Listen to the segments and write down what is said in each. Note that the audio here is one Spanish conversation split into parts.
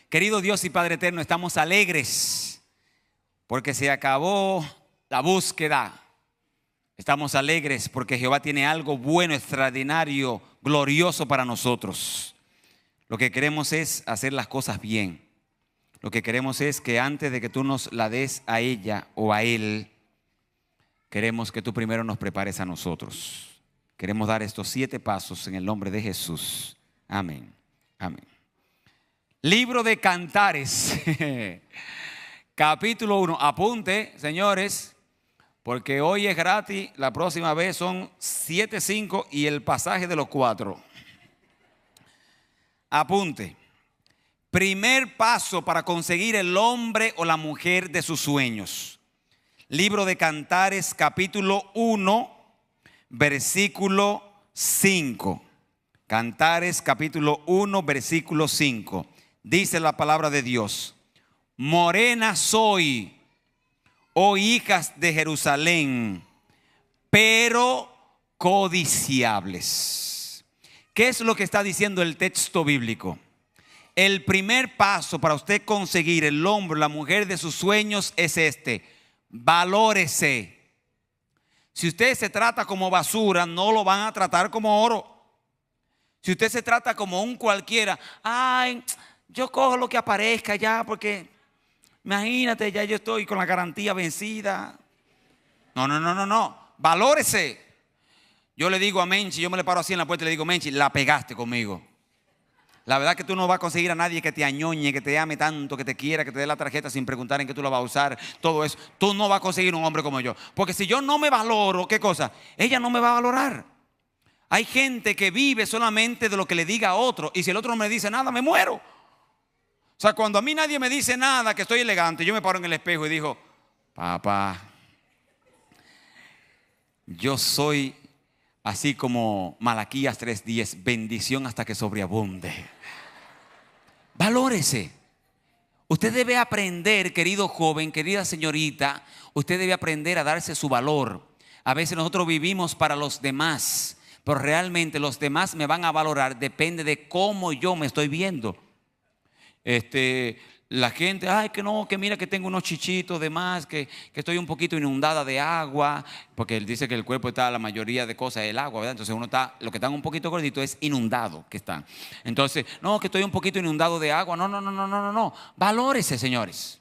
Querido Dios y Padre eterno, estamos alegres porque se acabó la búsqueda. Estamos alegres porque Jehová tiene algo bueno, extraordinario, glorioso para nosotros. Lo que queremos es hacer las cosas bien. Lo que queremos es que antes de que tú nos la des a ella o a él, queremos que tú primero nos prepares a nosotros. Queremos dar estos 7 pasos en el nombre de Jesús. Amén. Amén. Libro de Cantares, capítulo 1. Apunte, señores, porque hoy es gratis, la próxima vez son 7:5 y el pasaje de los 4. Apunte. Primer paso para conseguir el hombre o la mujer de sus sueños. Libro de Cantares, capítulo 1, versículo 5. Cantares, capítulo 1, versículo 5. Dice la palabra de Dios: morena soy, oh hijas de Jerusalén, pero codiciables. ¿Qué es lo que está diciendo el texto bíblico? El primer paso para usted conseguir el hombre o la mujer de sus sueños es este: valórese. Si usted se trata como basura, no lo van a tratar como oro. Si usted se trata como un cualquiera, ay, yo cojo lo que aparezca ya, porque imagínate, ya yo estoy con la garantía vencida. No. Valórese. Yo le digo a Menchi, yo me le paro así en la puerta y le digo: Menchi, la pegaste conmigo. La verdad que tú no vas a conseguir a nadie que te añoñe, que te ame tanto, que te quiera, que te dé la tarjeta sin preguntar en qué tú la vas a usar. Todo eso. Tú no vas a conseguir un hombre como yo. Porque si yo no me valoro, ¿qué cosa? Ella no me va a valorar. Hay gente que vive solamente de lo que le diga a otro. Y si el otro no me dice nada, me muero. O sea, cuando a mí nadie me dice nada, que estoy elegante, yo me paro en el espejo y digo: papá, yo soy así como Malaquías 3:10, bendición hasta que sobreabunde. Valórese. Usted debe aprender, querido joven, querida señorita, usted debe aprender a darse su valor. A veces nosotros vivimos para los demás, pero realmente los demás me van a valorar, depende de cómo yo me estoy viendo. La gente, ay, que no, que mira que tengo unos chichitos de más, que estoy un poquito inundada de agua, porque él dice que el cuerpo está, la mayoría de cosas es el agua, ¿verdad? Entonces uno está, lo que están un poquito gordito es inundado que están. Entonces, no, que estoy un poquito inundado de agua, no. Valórese, señores.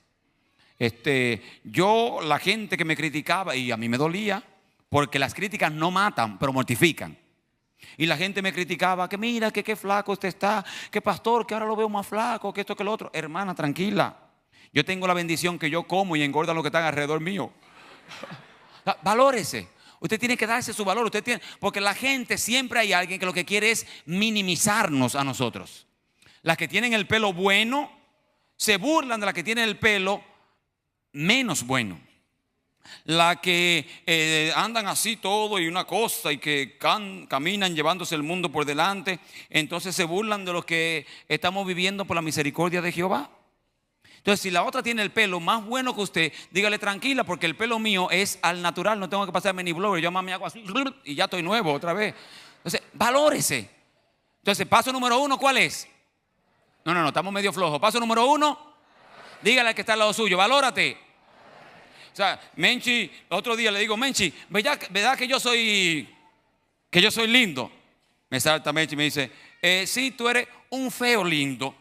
La gente que me criticaba, y a mí me dolía, porque las críticas no matan, pero mortifican. Y la gente me criticaba, que mira, que qué flaco usted está, que pastor, que ahora lo veo más flaco, que esto, que lo otro. Hermana, tranquila. Yo tengo la bendición que yo como y engorda lo que están alrededor mío. Valórese. Usted tiene que darse su valor. Porque la gente, siempre hay alguien que lo que quiere es minimizarnos a nosotros. Las que tienen el pelo bueno se burlan de las que tienen el pelo menos bueno. La que andan así todo y una cosa y que caminan llevándose el mundo por delante, entonces se burlan de los que estamos viviendo por la misericordia de Jehová. Entonces, si la otra tiene el pelo más bueno que usted, dígale: tranquila, porque el pelo mío es al natural, no tengo que pasarme ni blower, yo me hago así y ya estoy nuevo otra vez. Entonces, valórese. Entonces, paso número 1, ¿cuál es? No, estamos medio flojos. Paso número 1, dígale al que está al lado suyo: valórate. O sea, Menchi, el otro día le digo: Menchi, ¿verdad que yo soy lindo? Me salta Menchi y me dice: sí, tú eres un feo lindo.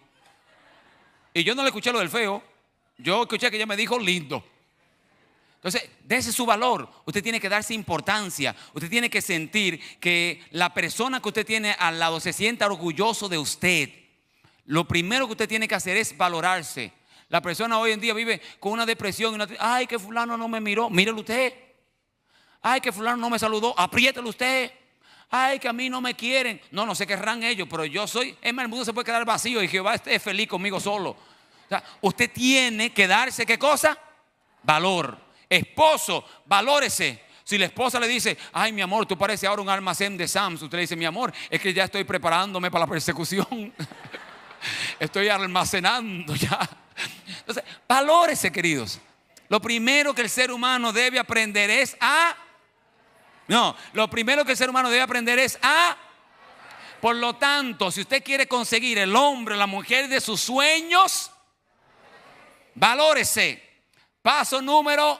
Y yo no le escuché lo del feo, yo escuché que ella me dijo lindo. Entonces, dése su valor. Usted tiene que darse importancia. Usted tiene que sentir que la persona que usted tiene al lado se sienta orgulloso de usted. Lo primero que usted tiene que hacer es valorarse. La persona hoy en día vive con una depresión. Ay, que fulano no me miró. Mírelo usted. Ay, que fulano no me saludó. Apriételo usted. Ay, que a mí no me quieren. No se querrán ellos, pero yo soy. Es más, el mundo se puede quedar vacío y Jehová esté feliz conmigo solo. O sea, usted tiene que darse, ¿qué cosa? Valor. Esposo, valórese. Si la esposa le dice: ay, mi amor, tú pareces ahora un almacén de Sam's, usted le dice: mi amor, es que ya estoy preparándome para la persecución. Estoy almacenando ya. Entonces, valórese, queridos. Lo primero que el ser humano debe aprender es lo primero que el ser humano debe aprender es Por lo tanto, si usted quiere conseguir el hombre o la mujer de sus sueños, Valórese. Paso número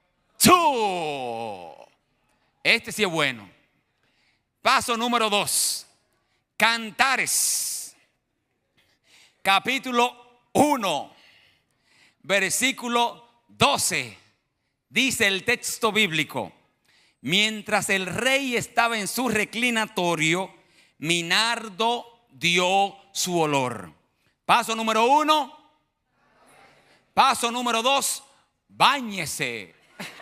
2. Este sí es bueno. Paso número 2. Cantares. Capítulo 1. Versículo 12. Dice el texto bíblico: mientras el rey estaba en su reclinatorio, mi nardo dio su olor. Paso número 1. Paso número 2. Báñese.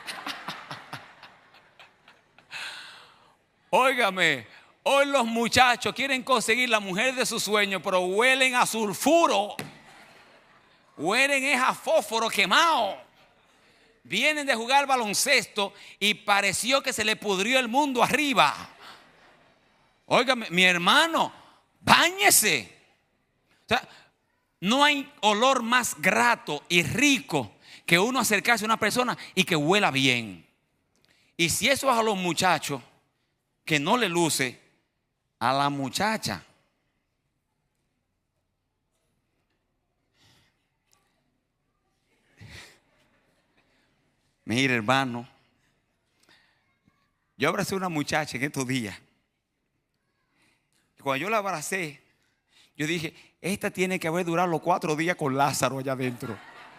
Óigame, hoy los muchachos quieren conseguir la mujer de su sueño, pero huelen a sulfuro. Huelen es a fósforo quemado. Vienen de jugar baloncesto y pareció que se le pudrió el mundo arriba. Óigame, mi hermano, báñese. O sea, no hay olor más grato y rico que uno acercarse a una persona y que huela bien. Y si eso es a los muchachos, que no le luce a la muchacha. Mire, hermano, yo abracé a una muchacha en estos días. Cuando yo la abracé, yo dije, esta tiene que haber durado los 4 días con Lázaro allá adentro.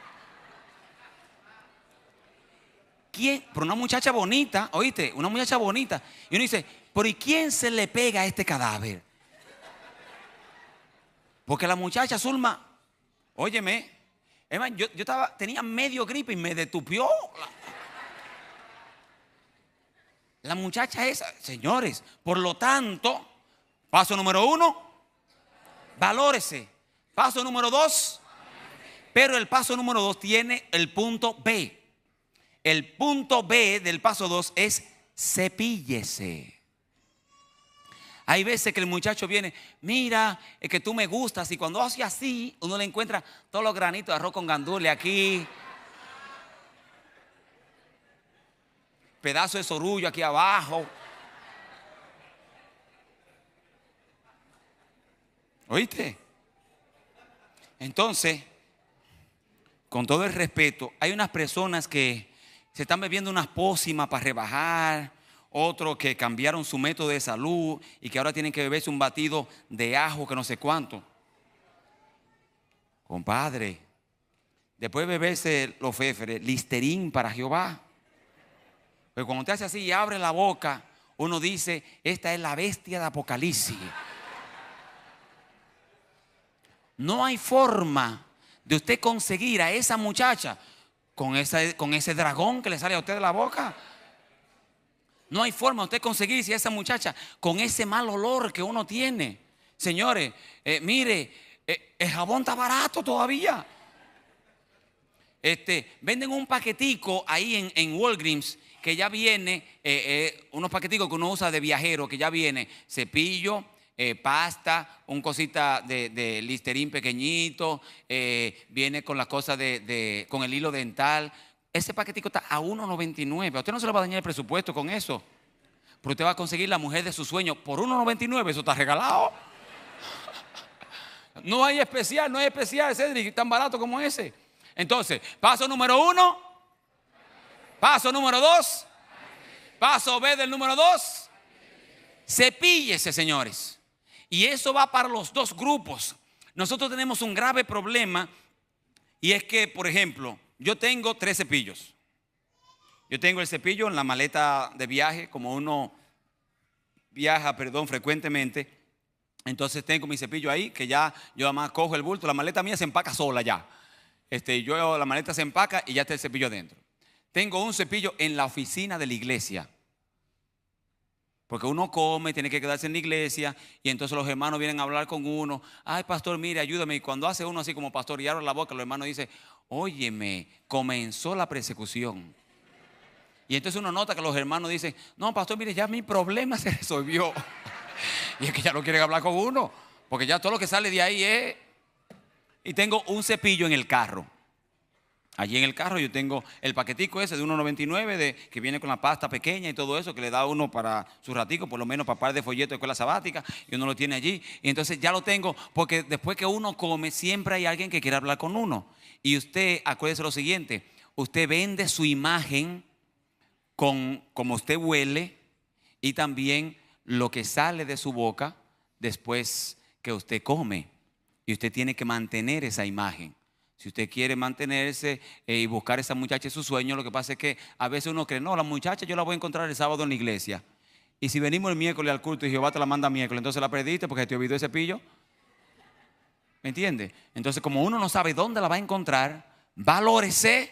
¿Quién? Pero una muchacha bonita, oíste, una muchacha bonita. Y uno dice, pero ¿y quién se le pega a este cadáver? Porque la muchacha Zulma, óyeme, hermano, yo tenía medio gripe y me detupió. La muchacha esa, señores. Por lo tanto, paso número 1, valórese. Paso número 2, pero el paso número 2 tiene el punto B. El punto B del paso 2 es cepíllese. Hay veces que el muchacho viene, mira, es que tú me gustas, y cuando hace así, uno le encuentra todos los granitos de arroz con gandules aquí, pedazo de sorullo aquí abajo. ¿Oíste? Entonces, con todo el respeto, hay unas personas que se están bebiendo unas pócimas para rebajar, otros que cambiaron su método de salud y que ahora tienen que beberse un batido de ajo que no sé cuánto. Compadre, después de beberse los féferes, Listerín para Jehová. Pero cuando usted hace así y abre la boca, uno dice, esta es la bestia de Apocalipsis. No hay forma de usted conseguir a esa muchacha con ese dragón que le sale a usted de la boca. No hay forma de usted conseguirse a esa muchacha con ese mal olor que uno tiene. Señores, mire, el jabón está barato todavía. Venden un paquetico ahí en Walgreens que ya viene, unos paqueticos que uno usa de viajero, que ya viene cepillo, pasta, un cosita de Listerín pequeñito, viene con las cosas con el hilo dental. Ese paquetico está a $1.99. A usted no se le va a dañar el presupuesto con eso. Pero usted va a conseguir la mujer de su sueño por $1.99. Eso está regalado. No hay especial, Cedric, tan barato como ese. Entonces, paso número 1, paso número 2, paso B del número 2, cepíllese, señores. Y eso va para los dos grupos. Nosotros tenemos un grave problema, y es que, por ejemplo, yo tengo 3 cepillos. Yo tengo el cepillo en la maleta de viaje, como uno viaja, frecuentemente. Entonces tengo mi cepillo ahí, que ya yo además cojo el bulto. La maleta mía se empaca sola ya. La maleta se empaca y ya está el cepillo adentro. Tengo un cepillo en la oficina de la iglesia. Porque uno come, tiene que quedarse en la iglesia, y entonces los hermanos vienen a hablar con uno. Ay, pastor, mire, ayúdame. Y cuando hace uno así como pastor y abre la boca, los hermanos dicen, óyeme, comenzó la persecución. Y entonces uno nota que los hermanos dicen, no, pastor, mire, ya mi problema se resolvió. Y es que ya no quieren hablar con uno, porque ya todo lo que sale de ahí es. Y tengo un cepillo en el carro. Allí en el carro yo tengo el paquetico ese de 1.99 que viene con la pasta pequeña y todo eso, que le da uno para su ratico, por lo menos para par de folletos de escuela sabática, y uno lo tiene allí. Y entonces ya lo tengo, porque después que uno come, siempre hay alguien que quiere hablar con uno. Y usted, acuérdese lo siguiente, usted vende su imagen con como usted huele y también lo que sale de su boca después que usted come. Y usted tiene que mantener esa imagen. Si usted quiere mantenerse y buscar a esa muchacha en su sueño, lo que pasa es que a veces uno cree, no, la muchacha yo la voy a encontrar el sábado en la iglesia. Y si venimos el miércoles al culto y Jehová te la manda miércoles, entonces la perdiste porque te olvidó ese pillo. ¿Me entiende? Entonces, como uno no sabe dónde la va a encontrar, valórese.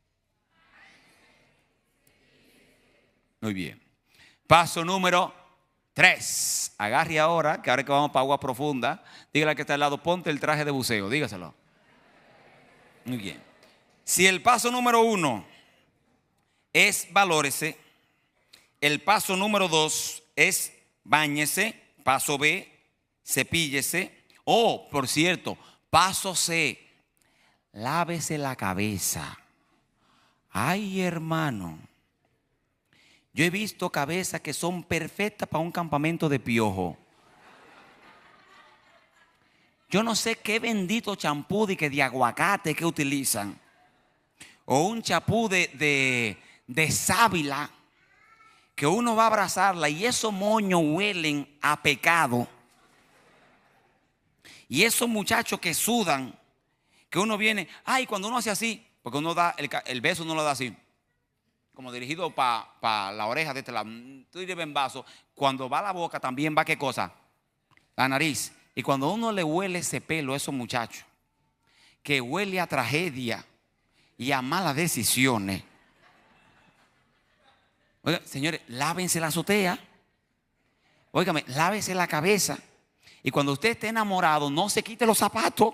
Muy bien. Paso número 3. Agarre ahora, que ahora que vamos para agua profunda, dígale al que está al lado, ponte el traje de buceo, dígaselo. Muy bien. Si el paso número 1 es valórese, el paso número 2 es báñese, paso B, cepíllese. Oh, por cierto, paso C, lávese la cabeza. Ay, hermano, yo he visto cabezas que son perfectas para un campamento de piojo. Yo no sé qué bendito champú de aguacate que utilizan. O un champú de sábila, que uno va a abrazarla y esos moños huelen a pecado. Y esos muchachos que sudan, que uno viene, ay, cuando uno hace así, porque uno da el beso, uno lo da así, como dirigido para la oreja de este lado, tú dices en vaso, cuando va a la boca también va, ¿qué cosa? La nariz. Y cuando uno le huele ese pelo a esos muchachos, que huele a tragedia y a malas decisiones. Oiga, señores, lávense la azotea. Óigame, lávese la cabeza. Y cuando usted esté enamorado, no se quite los zapatos.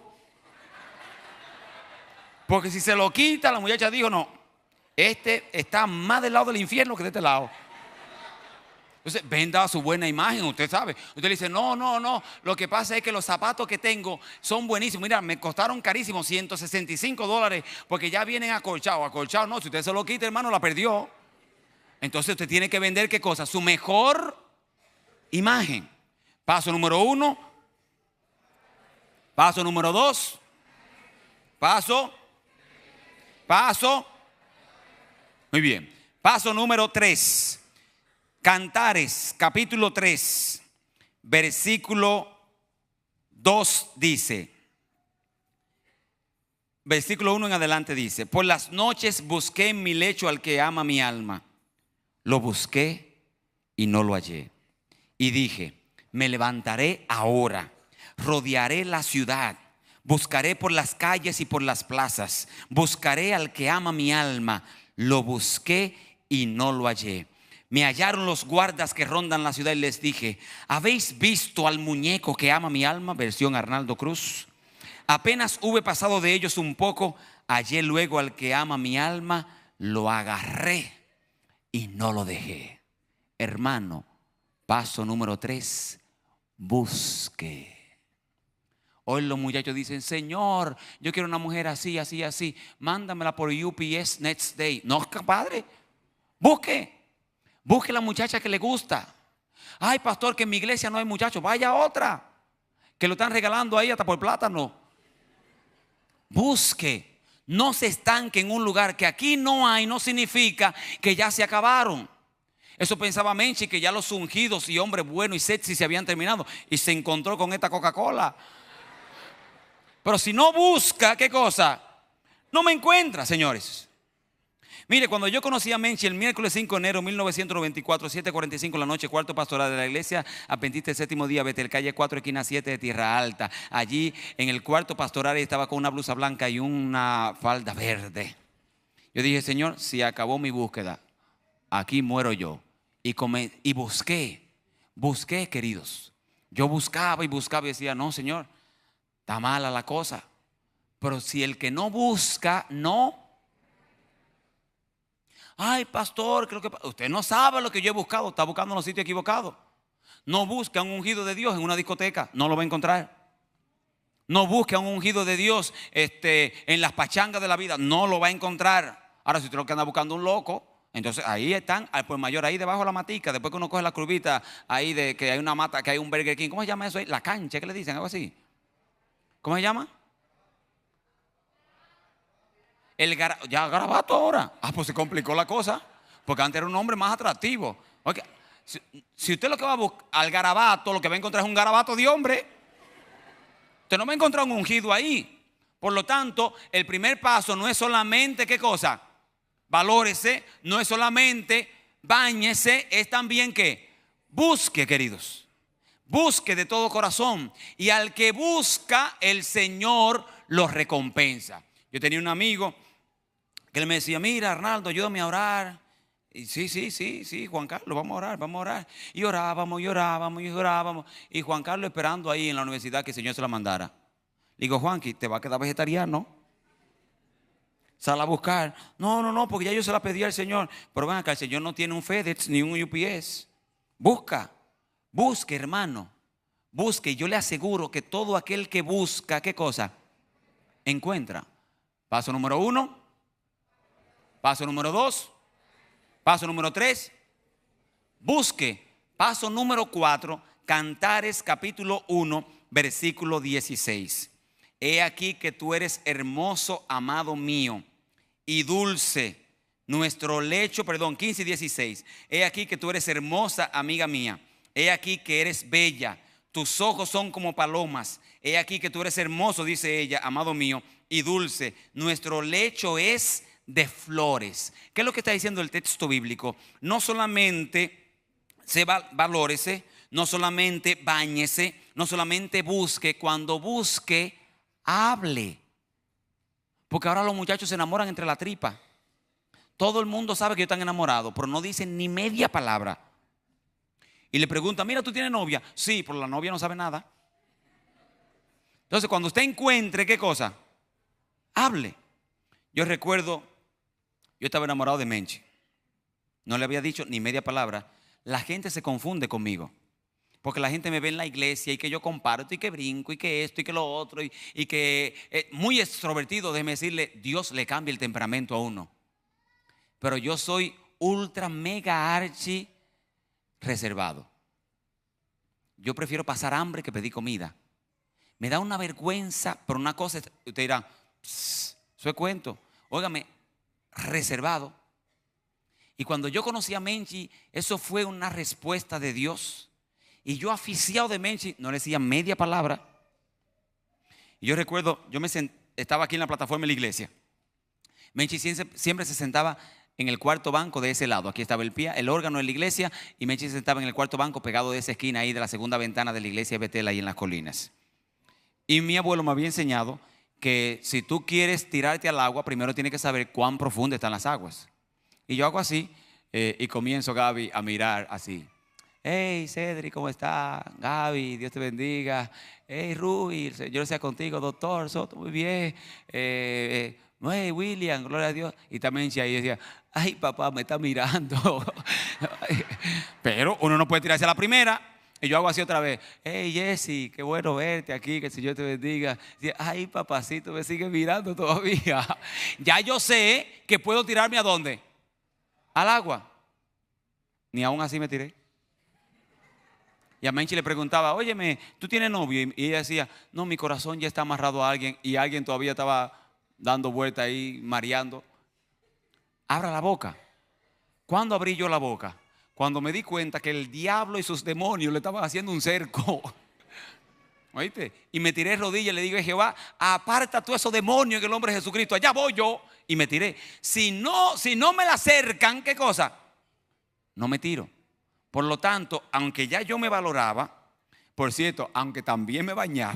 Porque si se lo quita, la muchacha dijo, no, este está más del lado del infierno que de este lado. Entonces, venda su buena imagen, usted sabe. Usted le dice, no, lo que pasa es que los zapatos que tengo son buenísimos. Mira, me costaron carísimos, $165, porque ya vienen acolchados. Acolchados no, si usted se lo quita, hermano, la perdió. Entonces usted tiene que vender, ¿qué cosa? Su mejor imagen. Paso número 1. Paso número 2. Paso. Muy bien. Paso número 3. Cantares, capítulo 3, versículo 2 dice, versículo 1 en adelante dice, por las noches busqué en mi lecho al que ama mi alma. Lo busqué y no lo hallé. Y dije, me levantaré ahora, rodearé la ciudad, buscaré por las calles y por las plazas, buscaré al que ama mi alma. Lo busqué y no lo hallé. Me hallaron los guardas que rondan la ciudad y les dije, ¿habéis visto al muñeco que ama mi alma? Versión Arnaldo Cruz. Apenas hube pasado de ellos un poco, hallé luego al que ama mi alma, lo agarré y no lo dejé. Hermano, paso número 3, busque. Hoy los muchachos dicen, Señor, yo quiero una mujer así, así, así. Mándamela por UPS next day. No, padre, busque. Busque la muchacha que le gusta. Ay, pastor, que en mi iglesia no hay muchachos. Vaya a otra, que lo están regalando ahí hasta por plátano. Busque. No se estanque en un lugar que aquí no hay, no significa que ya se acabaron. Eso pensaba Menchi, que ya los ungidos y hombres buenos y sexy se habían terminado. Y se encontró con esta Coca-Cola. Pero si no busca, ¿qué cosa? No me encuentra, señores. Mire, cuando yo conocí a Menchi el miércoles 5 de enero de 1994, 7:45 de la noche, cuarto pastoral de la iglesia Adventista del Séptimo Día, Betel, calle 4, esquina 7 de Tierra Alta. Allí en el cuarto pastoral estaba con una blusa blanca y una falda verde. Yo dije, Señor, si acabó mi búsqueda, aquí muero yo. Y busqué, queridos. Yo buscaba y decía, no, Señor, está mala la cosa. Pero si el que no busca, no. Ay, pastor, creo que usted no sabe lo que yo he buscado. Está buscando en los sitios equivocados. No busca un ungido de Dios en una discoteca, no lo va a encontrar. No busque a un ungido de Dios en las pachangas de la vida. No lo va a encontrar. Ahora, si usted lo que anda buscando un loco, entonces ahí están, al por mayor, ahí debajo de la matica. Después que uno coge la curvita, ahí de que hay una mata, que hay un Burger King. ¿Cómo se llama eso ahí? La cancha, ¿qué le dicen? Algo así. ¿Cómo se llama? Ya Garabato ahora. Ah, pues se complicó la cosa. Porque antes era un hombre más atractivo. Oiga, si usted lo que va a buscar al Garabato, lo que va a encontrar es un Garabato de hombre. Usted no va a encontrar un ungido ahí. Por lo tanto, el primer paso no es solamente, ¿qué cosa? Valórese. No es solamente báñese. Es también que busque, queridos. Busque de todo corazón. Y al que busca, el Señor lo recompensa. Yo tenía un amigo que él me decía, mira, Arnaldo, ayúdame a orar. Y sí, Juan Carlos, vamos a orar, vamos a orar. Y orábamos, y orábamos, y orábamos. Y Juan Carlos esperando ahí en la universidad que el Señor se la mandara. Le digo, Juanqui, ¿te va a quedar vegetariano? Sal a buscar. No, porque ya yo se la pedí al Señor. Pero ven acá, el Señor no tiene un FedEx ni un UPS. Busque, hermano. Busque, y yo le aseguro que todo aquel que busca, ¿qué cosa? Encuentra. Paso número 1. Paso número 2. Paso número 3. Busque. Paso número 4. Cantares capítulo 1, versículo 16. He aquí que tú eres hermoso, amado mío, y dulce. Nuestro lecho, 15 y 16. He aquí que tú eres hermosa, amiga mía. He aquí que eres bella. Tus ojos son como palomas. He aquí que tú eres hermoso, dice ella, amado mío, y dulce. Nuestro lecho es de flores. ¿Qué es lo que está diciendo el texto bíblico? No solamente valórese, no solamente báñese, no solamente busque. Cuando busque, hable. Porque ahora los muchachos se enamoran entre la tripa. Todo el mundo sabe que están enamorados, pero no dicen ni media palabra. Y le preguntan, mira, ¿tú tienes novia? Sí, pero la novia no sabe nada. Entonces, cuando usted encuentre, ¿qué cosa? Hable. Yo recuerdo, yo estaba enamorado de Menchi. No le había dicho ni media palabra. La gente se confunde conmigo. Porque la gente me ve en la iglesia y que yo comparto y que brinco y que esto y que lo otro y que muy extrovertido, déjeme decirle, Dios le cambia el temperamento a uno. Pero yo soy ultra mega archi reservado. Yo prefiero pasar hambre que pedir comida. Me da una vergüenza, pero una cosa, usted dirá, eso es cuento. Óigame, reservado. Y cuando yo conocí a Menchi, eso fue una respuesta de Dios. Y yo aficiado de Menchi, no le decía media palabra. Y yo recuerdo, estaba aquí en la plataforma de la iglesia. Menchi siempre se sentaba en el cuarto banco de ese lado. Aquí estaba el órgano de la iglesia y Menchi se sentaba en el cuarto banco pegado de esa esquina ahí de la segunda ventana de la iglesia de Betel ahí en las colinas. Y mi abuelo me había enseñado que si tú quieres tirarte al agua, primero tienes que saber cuán profundas están las aguas. Y yo hago así y comienzo, Gaby, a mirar así. Hey, Cedric, ¿cómo está? Gaby, Dios te bendiga. Hey, Rui, el Señor sea contigo. Doctor Soto, muy bien. Hey, William, gloria a Dios. Y también ahí decía, ay, papá, me está mirando. Pero uno no puede tirarse a la primera. Y yo hago así otra vez. Hey, Jesse, qué bueno verte aquí, que el Señor te bendiga. Y, ay, papacito, me sigue mirando todavía. Ya yo sé que puedo tirarme ¿a dónde? Al agua. Ni aún así me tiré. Y a Menchi le preguntaba, óyeme, ¿tú tienes novio? Y ella decía, no, mi corazón ya está amarrado a alguien. Y alguien todavía estaba dando vuelta ahí, mareando. Abra la boca. ¿Cuándo abrí yo la boca? Cuando me di cuenta que el diablo y sus demonios le estaban haciendo un cerco. ¿Oíste? Y me tiré de rodillas y le digo a Jehová, aparta tú esos demonios en el nombre de Jesucristo. Allá voy yo. Y me tiré. Si no me la acercan, ¿qué cosa? No me tiro. Por lo tanto, aunque ya yo me valoraba, por cierto, aunque también me bañaba,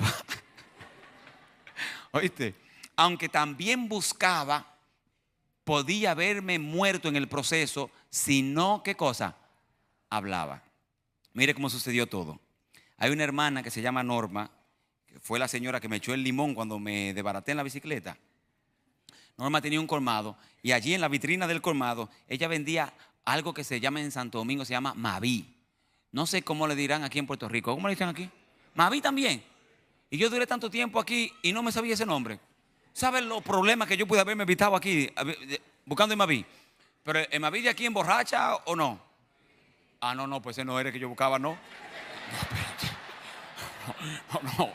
¿oíste? Aunque también buscaba, podía verme muerto en el proceso si no, ¿qué cosa? Hablaba. Mire cómo sucedió todo. Hay una hermana que se llama Norma, que fue la señora que me echó el limón cuando me desbaraté en la bicicleta. Norma tenía un colmado y allí en la vitrina del colmado ella vendía algo que se llama en Santo Domingo, se llama Maví. No sé cómo le dirán aquí en Puerto Rico. ¿Cómo le dicen aquí? Maví también. Y yo duré tanto tiempo aquí y no me sabía ese nombre. ¿Saben los problemas que yo pude haberme evitado aquí buscando Emaví? Pero Emaví de aquí emborracha o no. Ah, no, pues ese no era el que yo buscaba, no. No, espérate. No.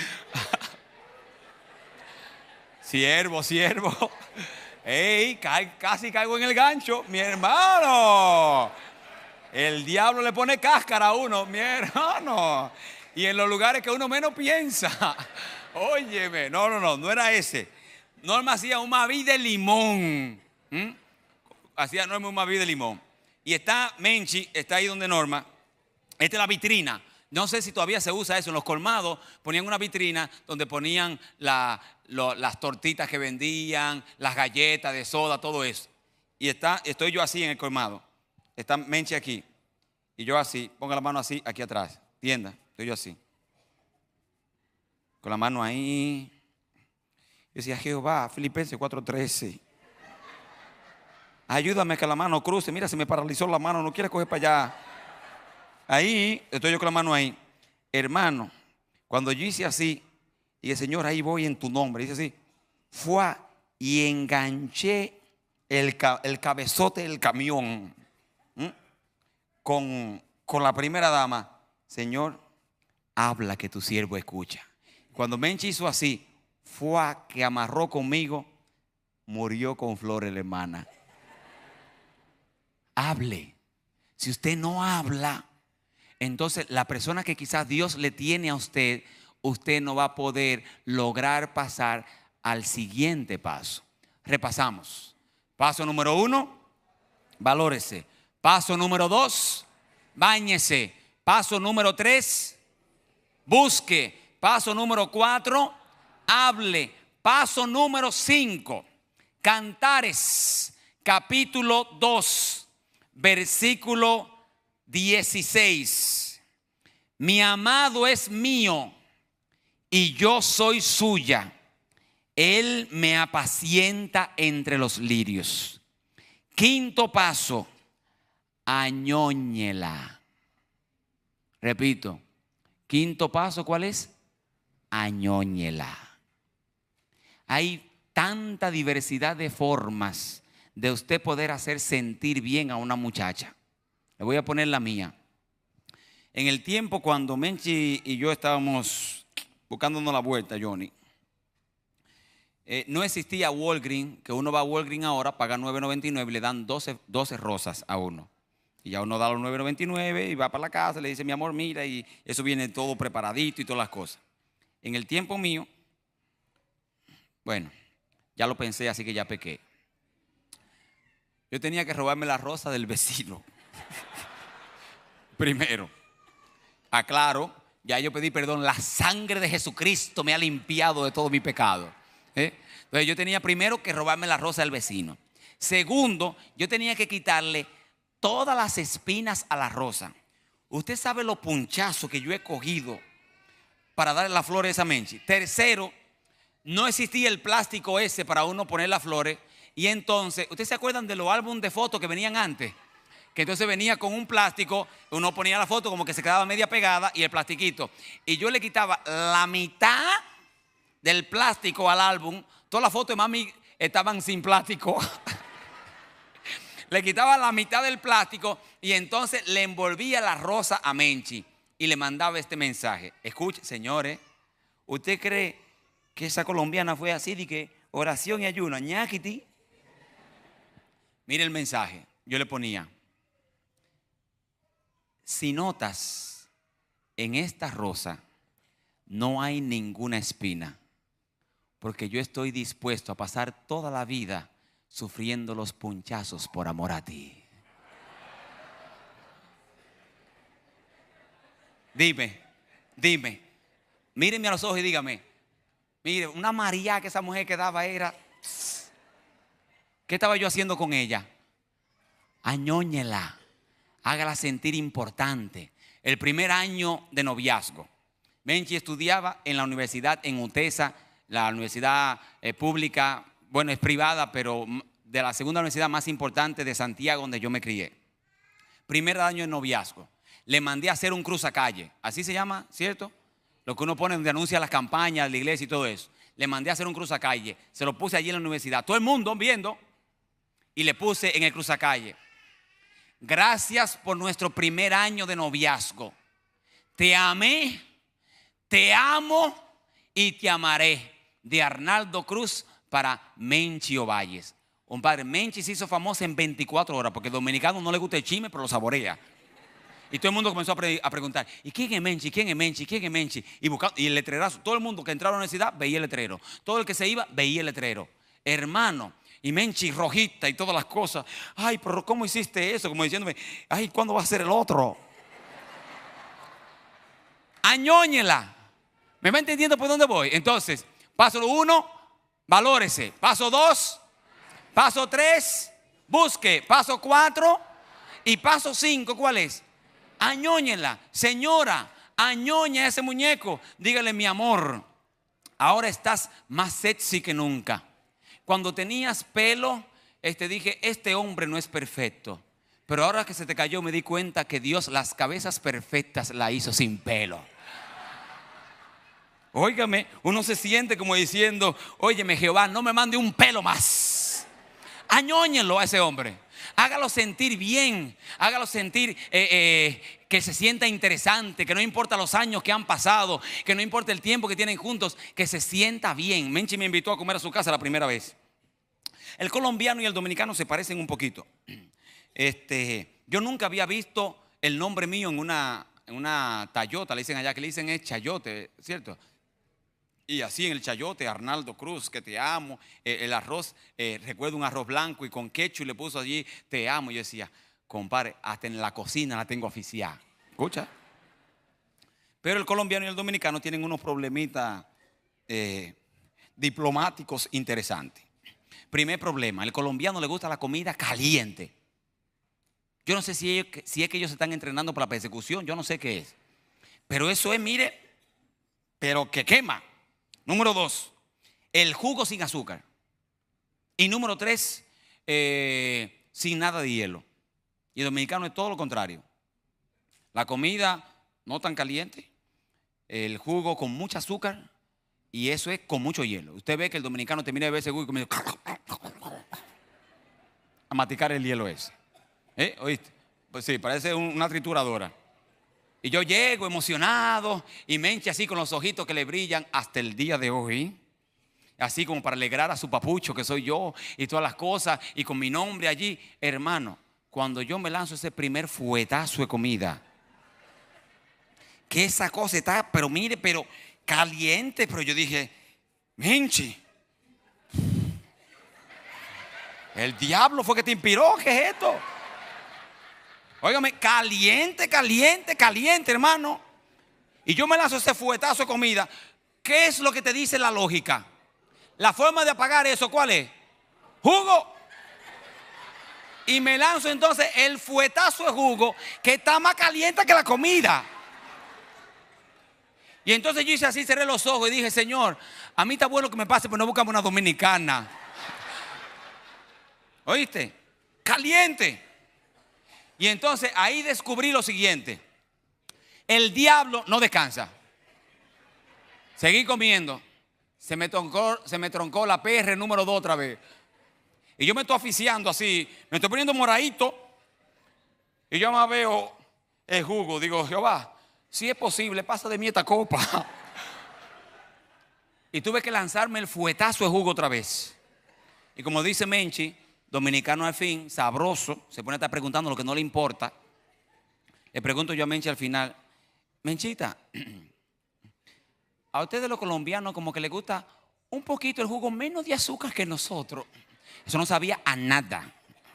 Siervo. Ey, casi caigo en el gancho, mi hermano. El diablo le pone cáscara a uno, mi hermano. Y en los lugares que uno menos piensa. Óyeme, no era ese. Norma hacía un Maví de limón. Hacía Norma un Maví de limón. Y está Menchi, está ahí donde Norma. Esta es la vitrina. No sé si todavía se usa eso. En los colmados ponían una vitrina donde ponían las tortitas que vendían, las galletas de soda, todo eso. Y estoy yo así en el colmado. Está Menchi aquí. Y yo así, ponga la mano así, aquí atrás. Tienda, estoy yo así. Con la mano ahí. Yo decía, Jehová, Filipenses 4:13. Ayúdame que la mano cruce. Mira, se me paralizó la mano, no quiere coger para allá. Ahí, estoy yo con la mano ahí. Hermano, cuando yo hice así, y el Señor, ahí voy en tu nombre, dice así, fue y enganché el cabezote del camión con la primera dama. Señor, habla que tu siervo escucha. Cuando Menchi hizo así, fue que amarró conmigo, murió con flores la hermana. Hable. Si usted no habla, entonces la persona que quizás Dios le tiene a usted, usted no va a poder lograr pasar al siguiente paso. Repasamos. Paso número 1, valórese. Paso número 2, báñese. Paso número 3, busque. Paso número 4, hable. Paso número 5, Cantares, capítulo 2, versículo 16. Mi amado es mío y yo soy suya. Él me apacienta entre los lirios. Quinto paso, añóñela. Repito, quinto paso, ¿cuál es? Añóñela. Hay tanta diversidad de formas de usted poder hacer sentir bien a una muchacha. Le voy a poner la mía. En el tiempo cuando Menchi y yo estábamos buscándonos la vuelta, Johnny, no existía Walgreens, que uno va a Walgreens ahora, paga $9.99 y le dan 12 rosas a uno. Y ya uno da los $9.99 y va para la casa, le dice, mi amor, mira, y eso viene todo preparadito y todas las cosas. En el tiempo mío, bueno, ya lo pensé, así que ya pequé. Yo tenía que robarme la rosa del vecino. Primero, aclaro, ya yo pedí perdón, la sangre de Jesucristo me ha limpiado de todo mi pecado. Entonces yo tenía primero que robarme la rosa del vecino. Segundo, yo tenía que quitarle todas las espinas a la rosa. Usted sabe lo punchazo que yo he cogido para darle las flores a esa Menchi. Tercero, no existía el plástico ese para uno poner las flores. Y entonces, ¿ustedes se acuerdan de los álbumes de fotos que venían antes? Que entonces venía con un plástico, uno ponía la foto como que se quedaba media pegada y el plastiquito. Y yo le quitaba la mitad del plástico al álbum. Todas las fotos de mami estaban sin plástico. Le quitaba la mitad del plástico y entonces le envolvía la rosa a Menchi y le mandaba este mensaje. Escuche, señores, ¿usted cree que esa colombiana fue así de que oración y ayuno? Ñaquiti. Mire el mensaje. Yo le ponía: si notas, en esta rosa no hay ninguna espina, porque yo estoy dispuesto a pasar toda la vida sufriendo los punchazos por amor a ti. Dime, míreme a los ojos y dígame, mire, una María que esa mujer que daba era, ¿qué estaba yo haciendo con ella? Añóñela, hágala sentir importante. El primer año de noviazgo, Menchi estudiaba en la universidad en UTESA, la universidad pública, bueno, es privada, pero de la segunda universidad más importante de Santiago, donde yo me crié. Primer año de noviazgo. Le mandé a hacer un cruzacalle, así se llama, ¿cierto? lo que uno pone donde anuncia las campañas, la iglesia y todo eso. Le mandé a hacer un cruzacalle, se lo puse allí en la universidad, todo el mundo viendo, y le puse en el cruzacalle: gracias por nuestro primer año de noviazgo. Te amé, te amo y te amaré. De Arnaldo Cruz para Menchi Ovalles. Compadre, Menchi se hizo famosa en 24 horas porque al dominicano no le gusta el chisme, pero lo saborea. Y todo el mundo comenzó a preguntar: ¿y quién es Menchi? ¿Quién es Menchi? ¿Quién es Menchi? Y el letrerazo, todo el mundo que entraba a la universidad veía el letrero. Todo el que se iba veía el letrero. Hermano, y Menchi rojita y todas las cosas. Ay, pero ¿cómo hiciste eso? Como diciéndome: ay, ¿cuándo va a ser el otro? Añóñela. ¿Me va entendiendo por dónde voy? Entonces, paso 1, valórese. Paso 2, paso 3, busque. Paso 4 y paso 5, ¿cuál es? Añóñela. Señora, añoña a ese muñeco. Dígale: mi amor, ahora estás más sexy que nunca. Cuando tenías pelo, dije: este hombre no es perfecto. Pero ahora que se te cayó me di cuenta que Dios las cabezas perfectas la hizo sin pelo. Óigame, uno se siente como diciendo: óyeme, Jehová, no me mande un pelo más. Añóñelo a ese hombre. Hágalo sentir bien. Hágalo sentir que se sienta interesante. Que no importa los años que han pasado. Que no importa el tiempo que tienen juntos. Que se sienta bien. Menchi me invitó a comer a su casa la primera vez. El colombiano y el dominicano se parecen un poquito. Yo nunca había visto el nombre mío en una tallota. Le dicen allá, que le dicen es chayote, ¿cierto? Y así en el chayote: Arnaldo Cruz, que te amo. El arroz, recuerdo un arroz blanco y con ketchup le puso allí: te amo. Yo decía: compadre, hasta en la cocina la tengo oficial. ¿Escucha? Pero el colombiano y el dominicano tienen unos problemitas diplomáticos interesantes. Primer problema: el colombiano le gusta la comida caliente. Yo no sé si es que ellos se están entrenando para la persecución, yo no sé qué es. Pero eso es, mire, pero que quema. Número 2, el jugo sin azúcar. Y número 3, sin nada de hielo. Y el dominicano es todo lo contrario. La comida no tan caliente, el jugo con mucho azúcar, y eso es con mucho hielo. Usted ve que el dominicano termina de beber ese jugo y comienza a maticar el hielo ese. ¿Oíste? Pues sí, parece una trituradora. Y yo llego emocionado y Menchi así con los ojitos que le brillan hasta el día de hoy. Así como para alegrar a su papucho que soy yo y todas las cosas, y con mi nombre allí. Hermano, cuando yo me lanzo ese primer fuetazo de comida, que esa cosa está, pero mire, pero caliente. Pero yo dije: Menchi, el diablo fue que te inspiró. ¿Qué es esto? Óigame, caliente, caliente, caliente, hermano. Y yo me lanzo ese fuetazo de comida. ¿Qué es lo que te dice la lógica? La forma de apagar eso, ¿cuál es? Jugo. Y me lanzo entonces el fuetazo de jugo, que está más caliente que la comida. Y entonces yo hice así, cerré los ojos y dije: Señor, a mí está bueno que me pase, pero no buscamos una dominicana. ¿Oíste? Caliente. Y entonces ahí descubrí lo siguiente: el diablo no descansa. Seguí comiendo. Se me troncó la PR número 2 otra vez. Y yo me estoy asfixiando así, me estoy poniendo moradito. Y yo me veo el jugo. Digo: Jehová, si es posible, pasa de mí esta copa. Y tuve que lanzarme el fuetazo de jugo otra vez. Y como dice Menchi, dominicano al fin, sabroso, se pone a estar preguntando lo que no le importa. Le pregunto yo a Menchi al final: Menchita, a ustedes los colombianos como que les gusta un poquito el jugo menos de azúcar que nosotros. Eso no sabía a nada.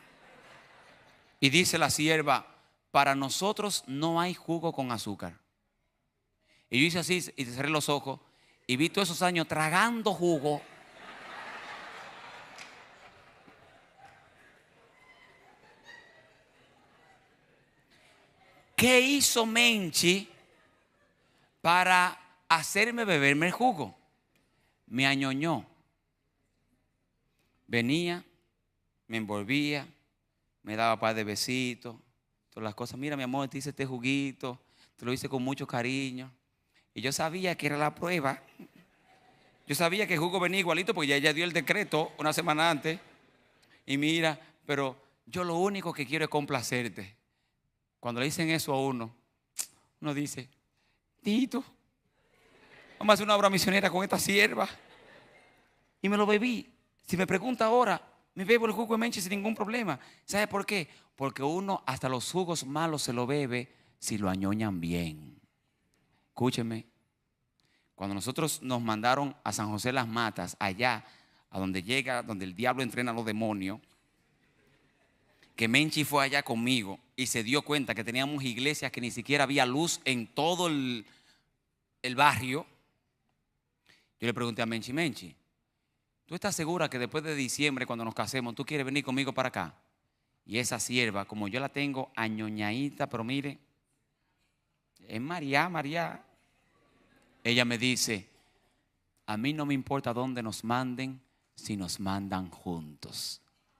Y dice la sierva: para nosotros no hay jugo con azúcar. Y yo hice así y cerré los ojos y vi todos esos años tragando jugo. ¿Qué hizo Menchi para hacerme beberme el jugo? Me añoñó. Venía, me envolvía, me daba un par de besitos, todas las cosas. Mira, mi amor, te hice este juguito, te lo hice con mucho cariño. Y yo sabía que era la prueba. Yo sabía que el jugo venía igualito porque ya ella dio el decreto una semana antes. Y mira, pero yo lo único que quiero es complacerte. Cuando le dicen eso a uno dice, Tito, vamos a hacer una obra misionera con esta sierva. Y me lo bebí. Si me pregunta ahora, me bebo el jugo de Menchi sin ningún problema. ¿Sabe por qué? Porque uno hasta los jugos malos se lo bebe si lo añoñan bien. Escúcheme. Cuando nosotros nos mandaron a San José Las Matas, allá, a donde llega, donde el diablo entrena a los demonios, que Menchi fue allá conmigo y se dio cuenta que teníamos iglesias que ni siquiera había luz en todo el barrio. Yo le pregunté a Menchi, Menchi, ¿tú estás segura que después de diciembre, cuando nos casemos, tú quieres venir conmigo para acá? Y esa sierva, como yo la tengo añoñadita, pero mire, es María. Ella me dice, a mí no me importa dónde nos manden, si nos mandan juntos.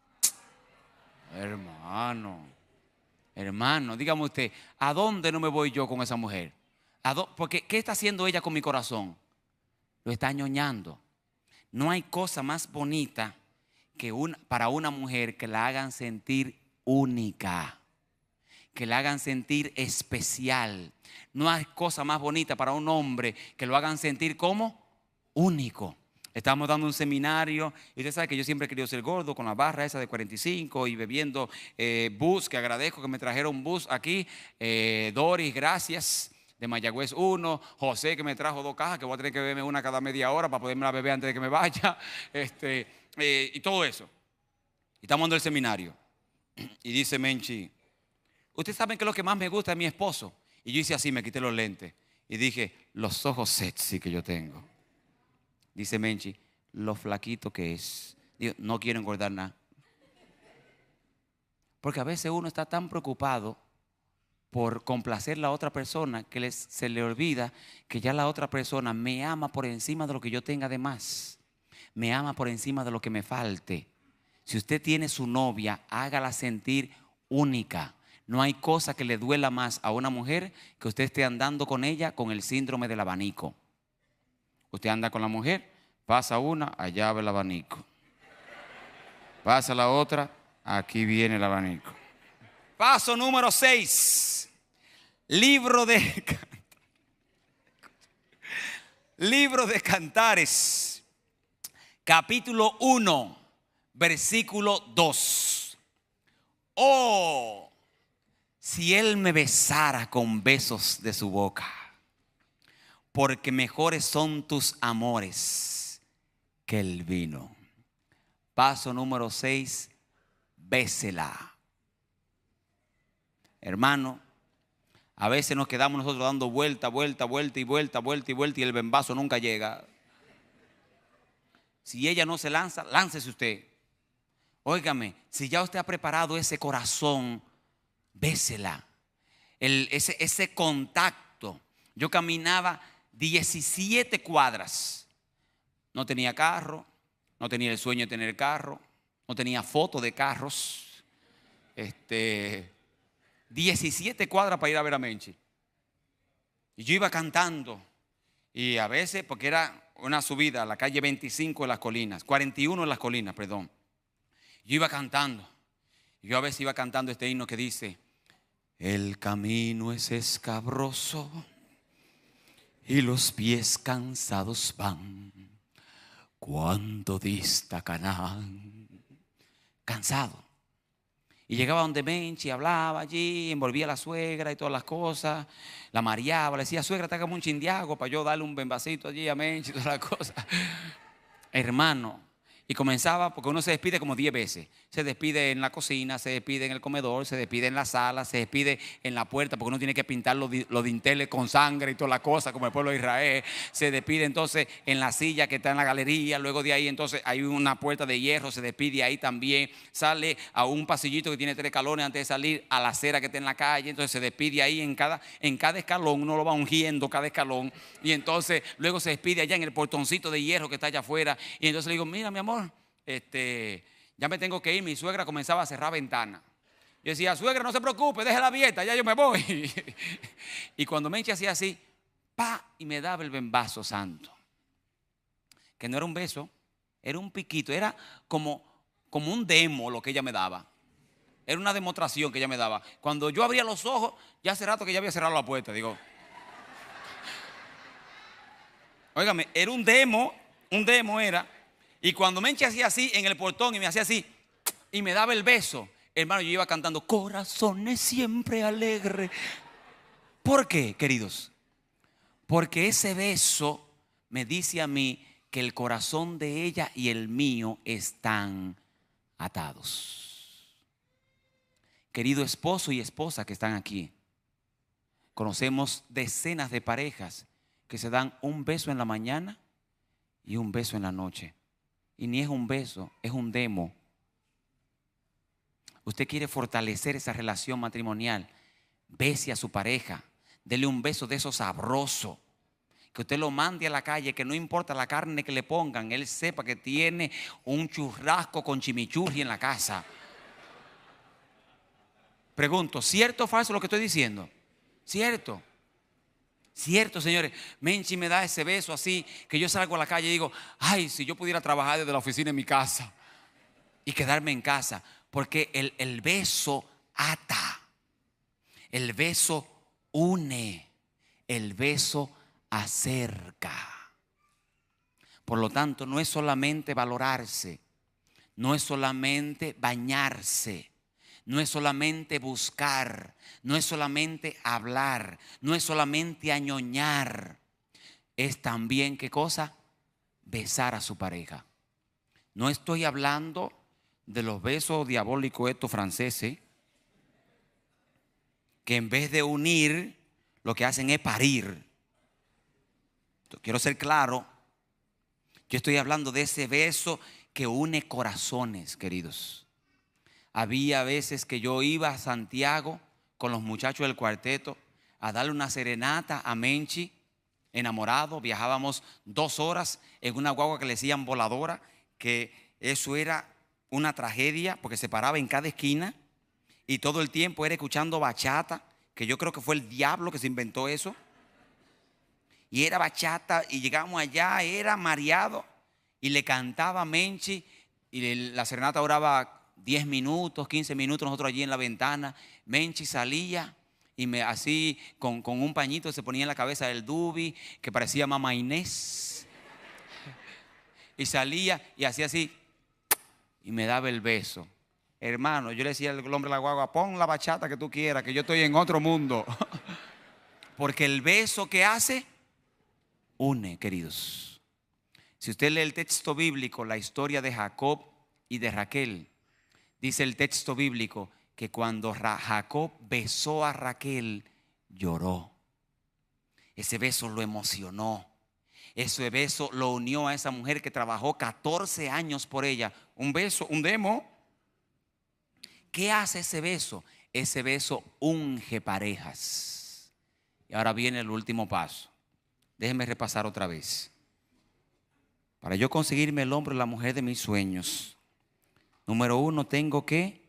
Hermano, dígame usted, ¿a dónde no me voy yo con esa mujer? Porque ¿qué está haciendo ella con mi corazón? Lo está añoñando. No hay cosa más bonita que para una mujer que la hagan sentir única, que la hagan sentir especial. No hay cosa más bonita para un hombre que lo hagan sentir como único. Estamos dando un seminario y usted sabe que yo siempre he querido ser gordo con la barra esa de 45 y bebiendo bus, que agradezco que me trajeron bus aquí. Doris, gracias, de Mayagüez 1. José, que me trajo 2 cajas, que voy a tener que beberme una cada media hora para poderme la beber antes de que me vaya. Y todo eso. Y estamos dando el seminario. Y dice Menchi, ¿ustedes saben qué es lo que más me gusta de mi esposo? Y yo hice así, me quité los lentes y dije, los ojos sexy que yo tengo. Dice Menchi, lo flaquito que es. Digo, no quiero engordar nada. Porque a veces uno está tan preocupado por complacer a la otra persona que se le olvida que ya la otra persona me ama por encima de lo que yo tenga de más. Me ama por encima de lo que me falte. Si usted tiene su novia, hágala sentir única. No hay cosa que le duela más a una mujer que usted esté andando con ella con el síndrome del abanico. Usted anda con la mujer, pasa una, allá ve el abanico. Pasa la otra, aquí viene el abanico. Paso número 6. Libro de Cantares, capítulo 1, versículo 2. Oh, si él me besara con besos de su boca, porque mejores son tus amores que el vino. Paso número 6, bésela. Hermano, a veces nos quedamos nosotros dando vuelta y el bembazo nunca llega. Si ella no se lanza, láncese usted. Óigame, si ya usted ha preparado ese corazón, bésela. Ese contacto. Yo caminaba 17 cuadras. No tenía carro, no tenía el sueño de tener carro, no tenía foto de carros. 17 cuadras para ir a ver a Menchi. Y yo iba cantando. Y a veces, porque era una subida a la calle 25 de las colinas, 41 de las colinas, perdón. Yo iba cantando. Y yo a veces iba cantando este himno que dice: el camino es escabroso y los pies cansados van, cuando dista Canaán. Cansado. Y llegaba donde Menchi, hablaba allí, envolvía a la suegra y todas las cosas, la mareaba, le decía: suegra, trágame un chin de agua para yo darle un bembacito allí a Menchi y todas las cosas. Hermano, y comenzaba, porque uno se despide como 10 veces. Se despide en la cocina, se despide en el comedor, se despide en la sala, se despide en la puerta, porque uno tiene que pintar los dinteles con sangre y todas las cosas, como el pueblo de Israel. Se despide entonces en la silla que está en la galería. Luego de ahí entonces hay una puerta de hierro, se despide ahí también. Sale a un pasillito que tiene 3 escalones antes de salir a la acera que está en la calle. Entonces se despide ahí en cada escalón. Uno lo va ungiendo cada escalón. Y entonces luego se despide allá en el portoncito de hierro que está allá afuera. Y entonces le digo: mira, mi amor, ya me tengo que ir. Mi suegra comenzaba a cerrar ventanas. Yo decía: suegra, no se preocupe, déjela abierta, ya yo me voy. Y cuando Menchi hacía así, pa, y me daba el bembazo santo. Que no era un beso, era un piquito, era como un demo lo que ella me daba. Era una demostración que ella me daba. Cuando yo abría los ojos, ya hace rato que ya había cerrado la puerta. Digo, óigame, era un demo era. Y cuando Menchi hacía así en el portón y me hacía así y me daba el beso, hermano, yo iba cantando corazones siempre alegres. ¿Por qué, queridos? Porque ese beso me dice a mí que el corazón de ella y el mío están atados. Querido esposo y esposa que están aquí, conocemos decenas de parejas que se dan un beso en la mañana y un beso en la noche. Y ni es un beso, es un demo. Usted quiere fortalecer esa relación matrimonial, bese a su pareja, dele un beso de eso sabroso, que usted lo mande a la calle, que no importa la carne que le pongan, él sepa que tiene un churrasco con chimichurri en la casa. Pregunto, ¿cierto o falso lo que estoy diciendo? ¿Cierto? Cierto, señores. Menchi me da ese beso así, que yo salgo a la calle y digo, ay, si yo pudiera trabajar desde la oficina en mi casa y quedarme en casa. Porque el beso ata, el beso une, el beso acerca. Por lo tanto, no es solamente valorarse, no es solamente bañarse, no es solamente buscar, no es solamente hablar, no es solamente añoñar. Es también, ¿qué cosa? Besar a su pareja. No estoy hablando de los besos diabólicos estos franceses, que en vez de unir, lo que hacen es parir. Quiero ser claro. Yo estoy hablando de ese beso que une corazones, queridos. Había veces que yo iba a Santiago con los muchachos del cuarteto a darle una serenata a Menchi, enamorado. Viajábamos 2 horas en una guagua que le decían voladora, que eso era una tragedia porque se paraba en cada esquina y todo el tiempo era escuchando bachata, que yo creo que fue el diablo que se inventó eso. Y era bachata y llegamos allá, era mareado y le cantaba a Menchi y la serenata duraba 10 minutos, 15 minutos, nosotros allí en la ventana. Menchi salía y así con un pañito se ponía en la cabeza del dubi, que parecía Mamá Inés. Y salía y hacía así y me daba el beso. Hermano, yo le decía al hombre de la guagua, pon la bachata que tú quieras, que yo estoy en otro mundo. Porque el beso que hace, une, queridos. Si usted lee el texto bíblico, la historia de Jacob y de Raquel, dice el texto bíblico que cuando Jacob besó a Raquel, lloró. Ese beso lo emocionó. Ese beso lo unió a esa mujer que trabajó 14 años por ella. Un beso, un demo. ¿Qué hace ese beso? Ese beso unge parejas. Y ahora viene el último paso. Déjenme repasar otra vez. Para yo conseguirme el hombre y la mujer de mis sueños, número 1, tengo que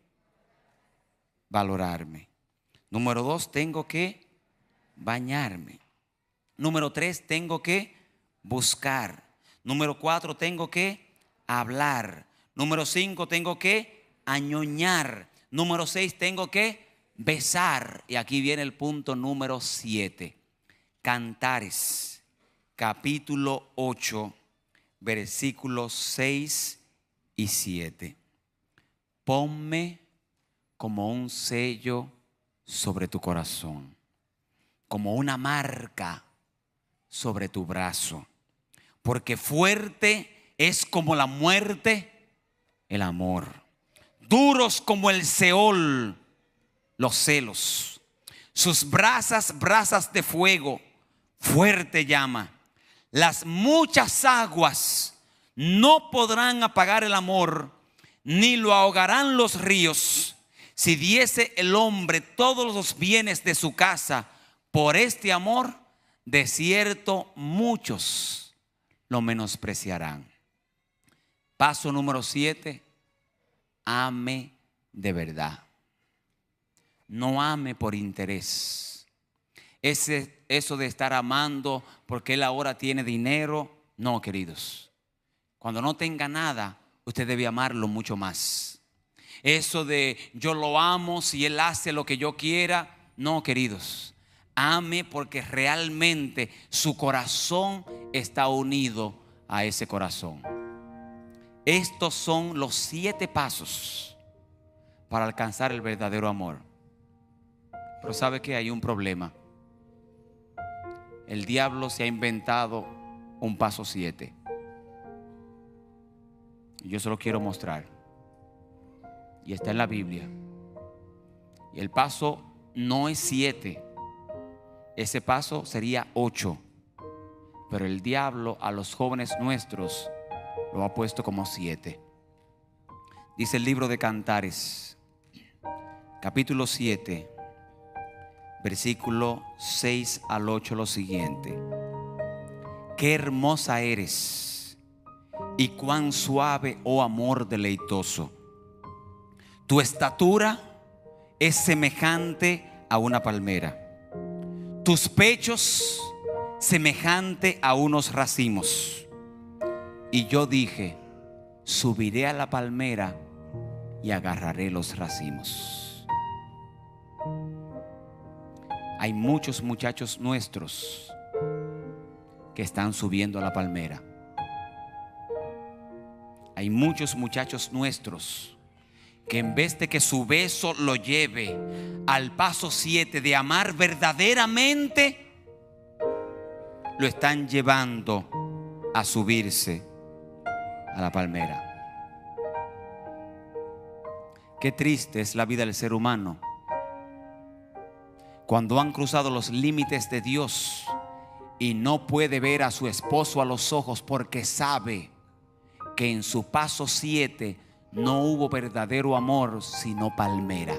valorarme. Número 2, tengo que bañarme. Número 3, tengo que buscar. Número 4, tengo que hablar. Número 5, tengo que añoñar. Número 6, tengo que besar. Y aquí viene el punto número 7. Cantares, capítulo 8, versículos 6 y 7. Ponme como un sello sobre tu corazón, como una marca sobre tu brazo, porque fuerte es como la muerte el amor, duros como el Seol los celos, sus brasas de fuego, fuerte llama. Las muchas aguas no podrán apagar el amor, ni lo ahogarán los ríos. Si diese el hombre todos los bienes de su casa por este amor, de cierto muchos lo menospreciarán. Paso número 7, ame de verdad. No ame por interés. eso de estar amando porque él ahora tiene dinero. No, queridos. Cuando no tenga nada, usted debe amarlo mucho más. Eso de yo lo amo si él hace lo que yo quiera. No, queridos. Ame porque realmente su corazón está unido a ese corazón. Estos son los 7 pasos para alcanzar el verdadero amor. Pero ¿sabe qué? Hay un problema. El diablo se ha inventado un paso 7. Y yo se lo quiero mostrar. Y está en la Biblia. Y el paso no es 7. Ese paso sería 8. Pero el diablo a los jóvenes nuestros lo ha puesto como 7. Dice el libro de Cantares, capítulo 7, versículo 6 al 8, lo siguiente: qué hermosa eres y cuán suave, oh amor deleitoso. Tu estatura es semejante a una palmera, tus pechos semejante a unos racimos. Y yo dije: subiré a la palmera y agarraré los racimos. Hay muchos muchachos nuestros que están subiendo a la palmera. Hay muchos muchachos nuestros que en vez de que su beso lo lleve al paso 7 de amar verdaderamente, lo están llevando a subirse a la palmera. Qué triste es la vida del ser humano cuando han cruzado los límites de Dios y no puede ver a su esposo a los ojos porque sabe que en su paso 7 no hubo verdadero amor sino palmera.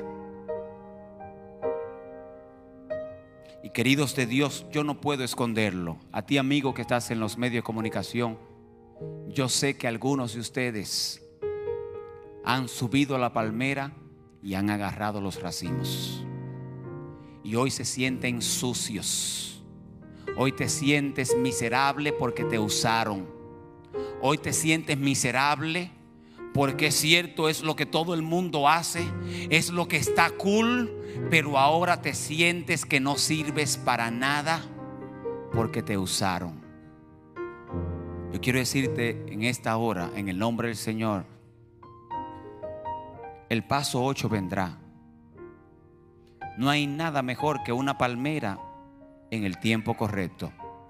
Y queridos de Dios, yo no puedo esconderlo. A ti, amigo que estás en los medios de comunicación, yo sé que algunos de ustedes han subido a la palmera y han agarrado los racimos. Y hoy se sienten sucios. Hoy te sientes miserable porque te usaron. Hoy te sientes miserable porque es cierto, es lo que todo el mundo hace, es lo que está cool, pero ahora te sientes que no sirves para nada porque te usaron. Yo quiero decirte en esta hora, en el nombre del Señor, el paso 8 vendrá. No hay nada mejor que una palmera en el tiempo correcto.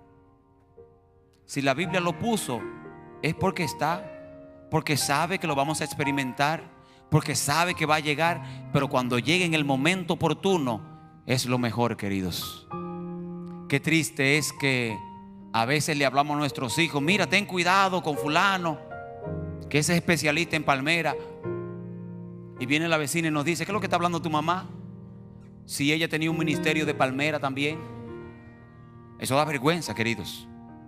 Si la Biblia lo puso, es porque está, porque sabe que lo vamos a experimentar, porque sabe que va a llegar, pero cuando llegue en el momento oportuno, es lo mejor, queridos. Qué triste es que a veces le hablamos a nuestros hijos: mira, ten cuidado con fulano, que ese es especialista en palmera. Y viene la vecina y nos dice: ¿qué es lo que está hablando tu mamá? Si ella tenía un ministerio de palmera también. Eso da vergüenza, queridos.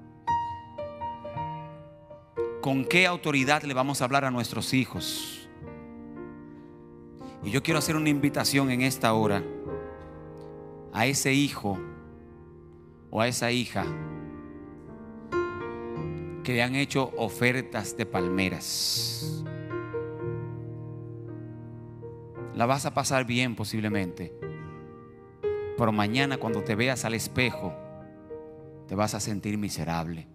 ¿Con qué autoridad le vamos a hablar a nuestros hijos? Y yo quiero hacer una invitación en esta hora a ese hijo o a esa hija que le han hecho ofertas de palmeras. La vas a pasar bien posiblemente, pero mañana cuando te veas al espejo te vas a sentir miserable.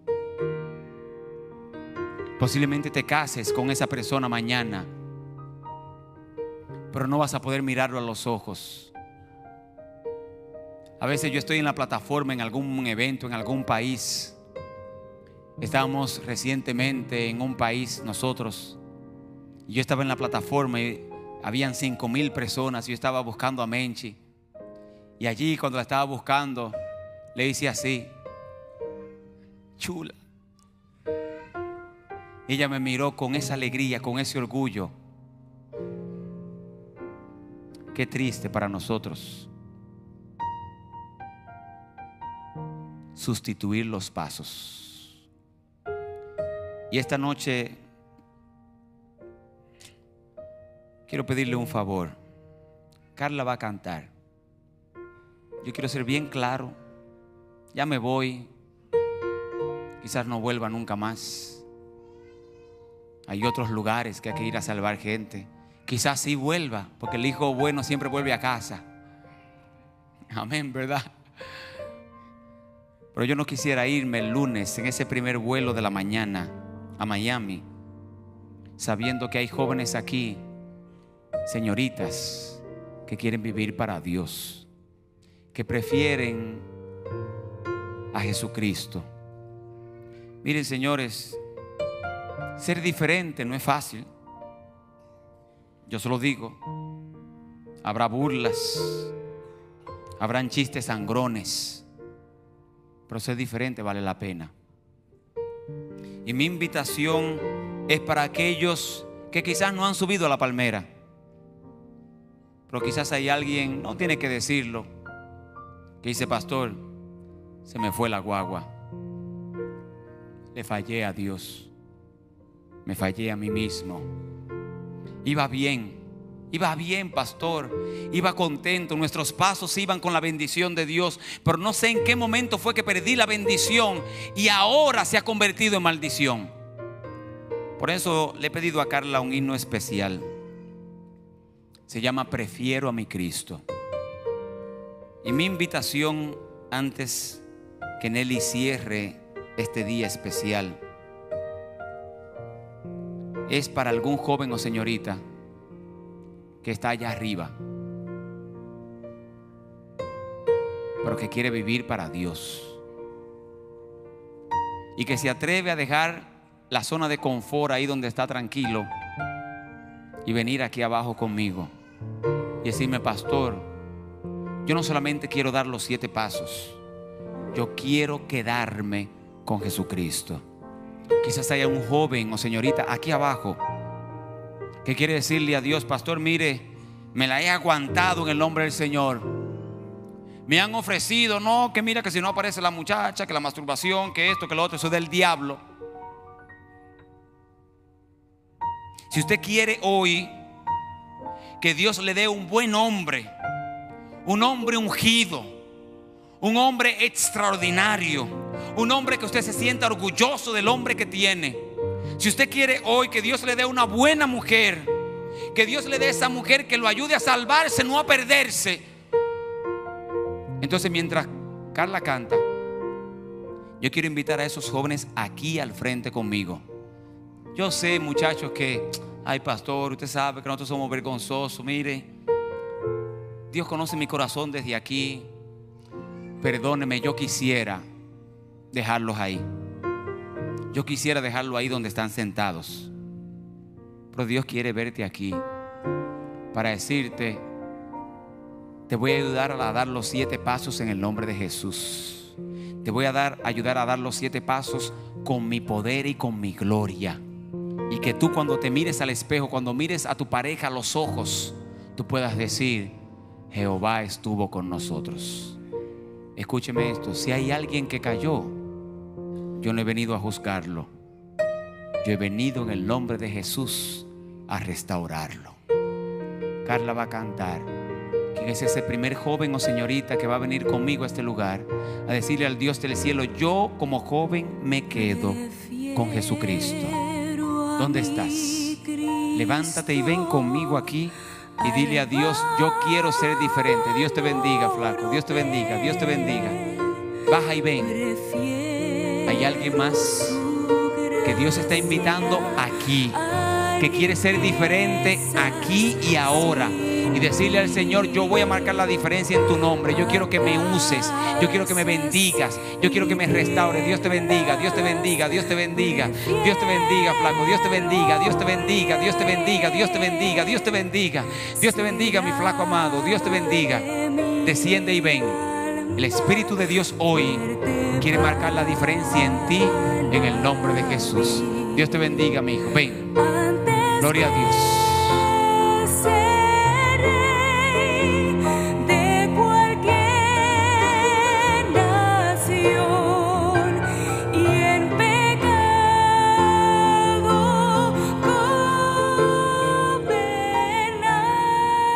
Posiblemente te cases con esa persona mañana, pero no vas a poder mirarlo a los ojos. A veces yo estoy en la plataforma en algún evento, en algún país. Estábamos recientemente en un país nosotros, y yo estaba en la plataforma y habían 5,000 personas. Yo estaba buscando a Menchi, y allí cuando la estaba buscando le hice así: chula. Ella me miró con esa alegría, con ese orgullo. Qué triste para nosotros sustituir los pasos. Y esta noche quiero pedirle un favor. Carla va a cantar. Yo quiero ser bien claro ya me voy, quizás no vuelva nunca más. Hay otros lugares que hay que ir a salvar gente. Quizás sí vuelva, porque el hijo bueno siempre vuelve a casa. Amén, ¿verdad? Pero yo no quisiera irme el lunes en ese primer vuelo de la mañana a Miami, sabiendo que hay jóvenes aquí, señoritas, que quieren vivir para Dios, que prefieren a Jesucristo. Miren, señores, ser diferente no es fácil. Yo se lo digo. Habrá burlas, habrán chistes sangrones, pero ser diferente vale la pena. Y mi invitación es para aquellos que quizás no han subido a la palmera, pero quizás hay alguien, no tiene que decirlo, que dice: pastor, se me fue la guagua, le fallé a Dios, me fallé a mí mismo. Iba bien, pastor, iba contento, nuestros pasos iban con la bendición de Dios, pero no sé en qué momento fue que perdí la bendición y ahora se ha convertido en maldición. Por eso le he pedido a Carla un himno especial. Se llama Prefiero a mi Cristo. Y mi invitación, antes que Nelly cierre este día especial, es para algún joven o señorita que está allá arriba, pero que quiere vivir para Dios y que se atreve a dejar la zona de confort ahí donde está tranquilo y venir aquí abajo conmigo y decirme: pastor, yo no solamente quiero dar los 7 pasos, yo quiero quedarme con Jesucristo. Quizás haya un joven o señorita aquí abajo que quiere decirle a Dios: pastor, mire, me la he aguantado en el nombre del Señor. Me han ofrecido, no, que mira, que si no aparece la muchacha, que la masturbación, que esto, que lo otro, eso es del diablo. Si usted quiere hoy que Dios le dé un buen hombre, un hombre ungido, un hombre extraordinario, un hombre que usted se sienta orgulloso del hombre que tiene. Si usted quiere hoy que Dios le dé una buena mujer, que Dios le dé esa mujer que lo ayude a salvarse, no a perderse. Entonces, mientras Carla canta, yo quiero invitar a esos jóvenes aquí al frente conmigo. Yo sé, muchachos, que ay, pastor, usted sabe que nosotros somos vergonzosos. Mire, Dios conoce mi corazón desde aquí. Perdóneme, yo quisiera dejarlos ahí. Yo quisiera dejarlo ahí donde están sentados. Pero Dios quiere verte aquí para decirte: te voy a ayudar a dar los 7 pasos en el nombre de Jesús. Te voy a ayudar a dar los 7 pasos con mi poder y con mi gloria. Y que tú, cuando te mires al espejo, cuando mires a tu pareja a los ojos, tú puedas decir: Jehová estuvo con nosotros. Escúcheme esto: si hay alguien que cayó, yo no he venido a juzgarlo. Yo he venido en el nombre de Jesús a restaurarlo. Carla va a cantar. ¿Quién es ese primer joven o señorita que va a venir conmigo a este lugar a decirle al Dios del cielo: yo como joven me quedo con Jesucristo? ¿Dónde estás? Levántate y ven conmigo aquí y dile a Dios: yo quiero ser diferente. Dios te bendiga, flaco. Dios te bendiga, Dios te bendiga. Baja y ven. ¿Hay alguien más que Dios está invitando aquí, que quiere ser diferente aquí y ahora? Y decirle al Señor: yo voy a marcar la diferencia en tu nombre. Yo quiero que me uses, yo quiero que me bendigas, yo quiero que me restaures. Dios te bendiga, Dios te bendiga, Dios te bendiga. Dios te bendiga, flaco. Dios te bendiga, Dios te bendiga, Dios te bendiga, Dios te bendiga, Dios te bendiga. Dios te bendiga, mi flaco amado. Dios te bendiga. Desciende y ven. El Espíritu de Dios hoy quiere marcar la diferencia en ti, en el nombre de Jesús. Dios te bendiga, mi hijo. Ven. Gloria a Dios.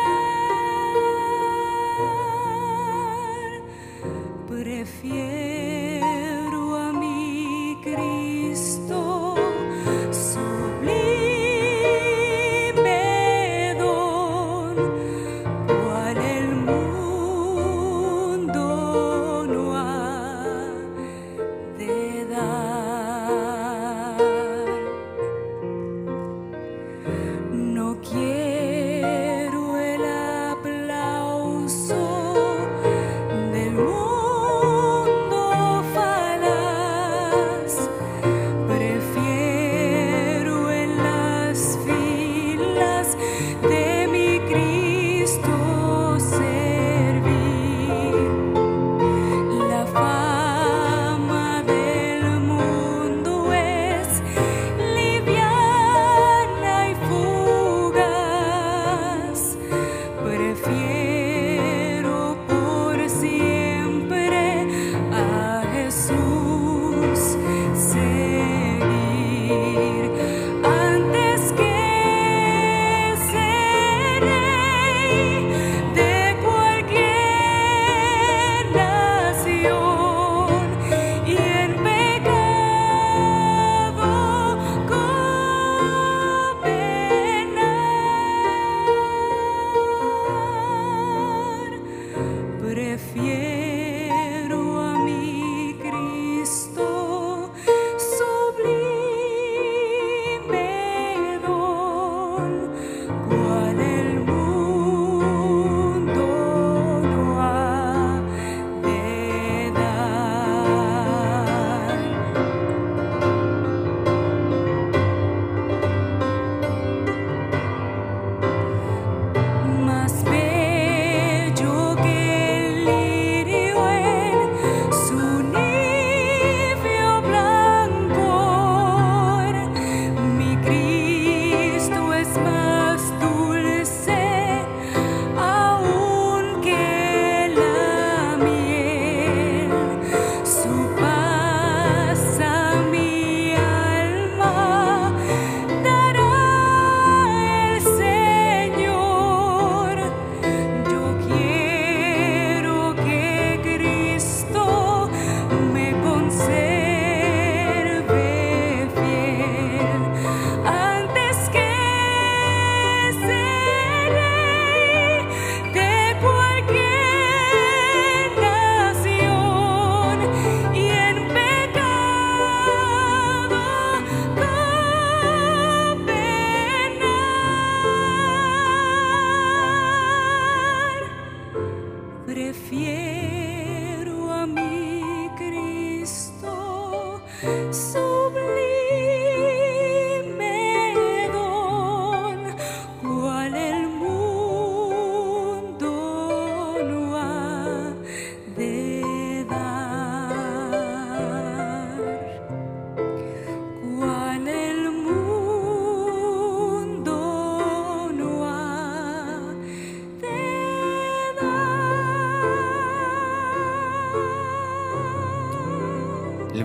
Prefiero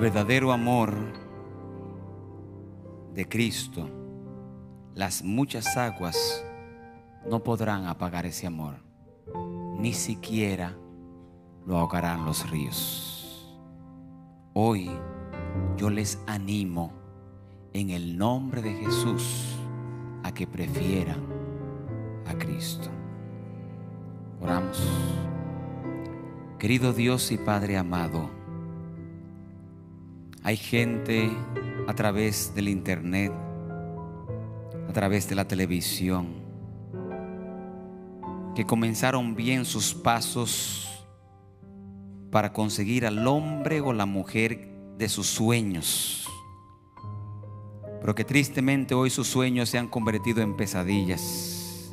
verdadero amor de Cristo, las muchas aguas no podrán apagar ese amor, ni siquiera lo ahogarán los ríos. Hoy yo les animo en el nombre de Jesús a que prefieran a Cristo. Oramos. Querido Dios y Padre amado, hay gente a través del internet, a través de la televisión, que comenzaron bien sus pasos para conseguir al hombre o la mujer de sus sueños, pero que tristemente hoy sus sueños se han convertido en pesadillas,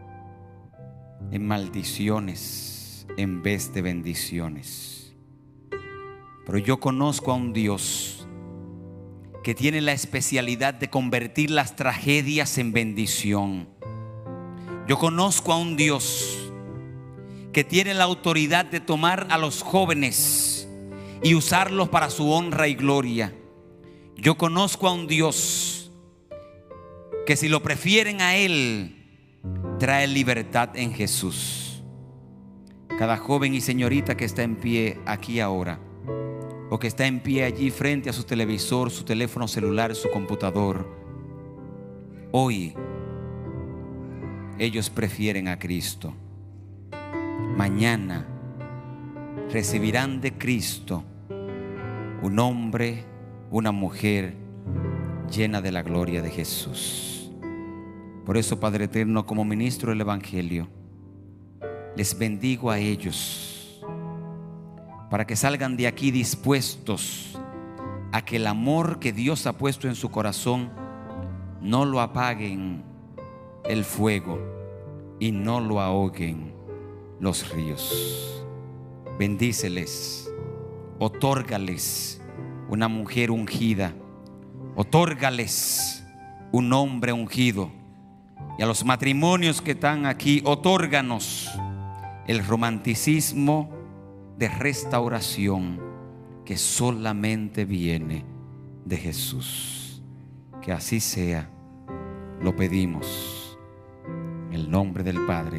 en maldiciones en vez de bendiciones. Pero yo conozco a un Dios que tiene la especialidad de convertir las tragedias en bendición. Yo conozco a un Dios que tiene la autoridad de tomar a los jóvenes y usarlos para su honra y gloria. Yo conozco a un Dios que, si lo prefieren a Él, trae libertad en Jesús. Cada joven y señorita que está en pie aquí ahora, o que está en pie allí frente a su televisor, su teléfono celular, su computador, hoy ellos prefieren a Cristo. Mañana recibirán de Cristo un hombre, una mujer llena de la gloria de Jesús. Por eso, Padre eterno, como ministro del Evangelio, les bendigo a ellos para que salgan de aquí dispuestos a que el amor que Dios ha puesto en su corazón no lo apaguen el fuego y no lo ahoguen los ríos. Bendíceles, otórgales una mujer ungida, otórgales un hombre ungido, y a los matrimonios que están aquí, otórganos el romanticismo de restauración que solamente viene de Jesús. Que así sea, lo pedimos en el nombre del Padre,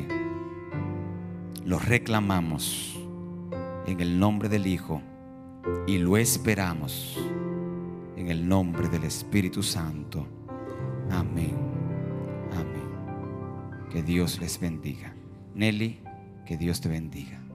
lo reclamamos en el nombre del Hijo y lo esperamos en el nombre del Espíritu Santo. Amén. Amén. Que Dios les bendiga. Nelly, que Dios te bendiga.